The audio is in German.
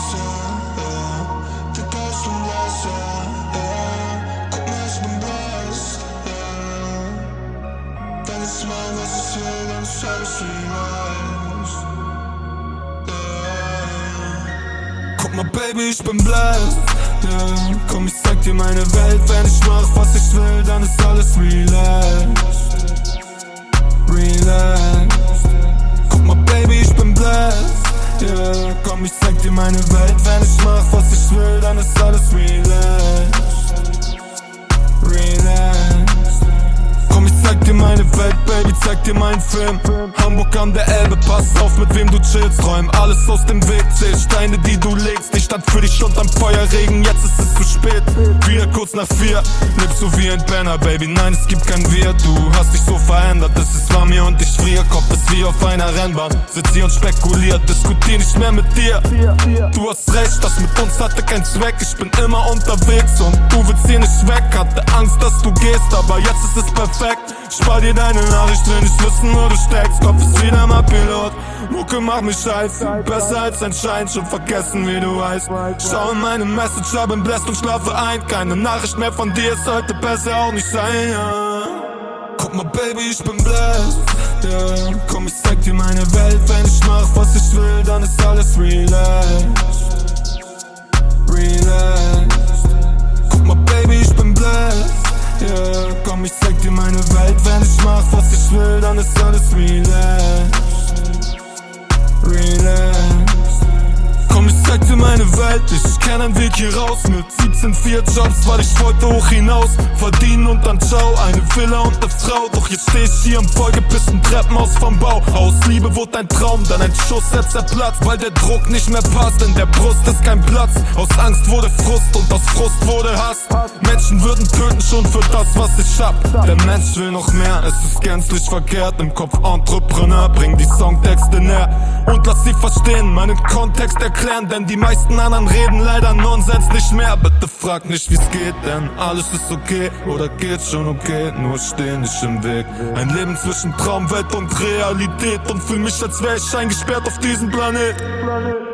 Guck mal, Baby, ich bin blessed, yeah. Komm, ich zeig dir meine Welt. Wenn ich mach, was ich will, dann ist alles relaxed. Relaxed. Guck mal, Baby, ich bin blessed, yeah. Komm, ich zeig dir meine Welt. Wenn ich mach, was ich will, dann ist alles relaxed. Relaxed. Komm, ich zeig dir meine Welt, Baby, zeig dir meinen Film. Hamburg an der Elbe, pass auf, mit wem du chillst. Räum alles aus dem Weg, zähl Steine, die du legst. Die Stadt für dich unterm Feuerregen, jetzt ist es zu spät. Wieder kurz nach 4, lebst du wie ein Penner, Baby, nein, es gibt kein Wir. Du hast dich so verändert, es ist warm hier und ich friere. Kopf ist wie auf einer Rennbahn, sitz hier und spekuliert, diskutier nicht mehr mit dir. Du hast recht, das mit uns hatte keinen Zweck. Ich bin immer unterwegs und du willst hier nicht weg. Hatte Angst, dass du gehst, aber jetzt ist es perfekt. Spar dir deine Nachricht, will nicht wissen, wo du steckst. Kopf ist wieder mal Pilot, Mucke macht mich heiß. Besser als ein Schein, schon vergessen wie du heißt. Schau in meine Message, hab im Blast und schlafe ein. Keine Nachricht mehr von dir, es sollte besser auch nicht sein, ja. Guck mal, Baby, ich bin blessed, yeah. Komm, ich zeig dir meine Welt. Wenn ich mach, was ich will, dann ist alles relaxed. Relaxed. Guck mal, Baby, ich bin blessed, yeah. Komm, ich zeig dir meine Welt. Wenn ich mach, was ich will, dann ist alles relaxed. Relaxed. Komm, ich zeig dir meine Welt. Ich kenn einen Weg hier raus. Mit 17 4 Jobs, weil ich wollte hoch hinaus. Verdienen und dann ciao, eine Villa und ne Frau. Doch jetzt steh ich hier im vollgepissten Treppenhaus vom Bau. Aus Liebe wurde ein Traum, dann ein Schuss, jetzt zerplatzt. Weil der Druck nicht mehr passt, in der Brust ist kein Platz. Aus Angst wurde Frust und aus Frust wurde Hass. Menschen würden töten schon für das, was ich hab. Der Mensch will noch mehr, es ist gänzlich verkehrt. Im Kopf Entrepreneur, bring die Songtexte näher. Und lass sie verstehen, meinen Kontext erklären. Denn die meisten anderen reden leider Nonsens nicht mehr. Bitte frag nicht, wie's geht, denn alles ist okay. Oder geht's schon okay, nur steh nicht im Weg. Ein Leben zwischen Traumwelt und Realität. Und fühl mich, als wär ich eingesperrt auf diesem Planet.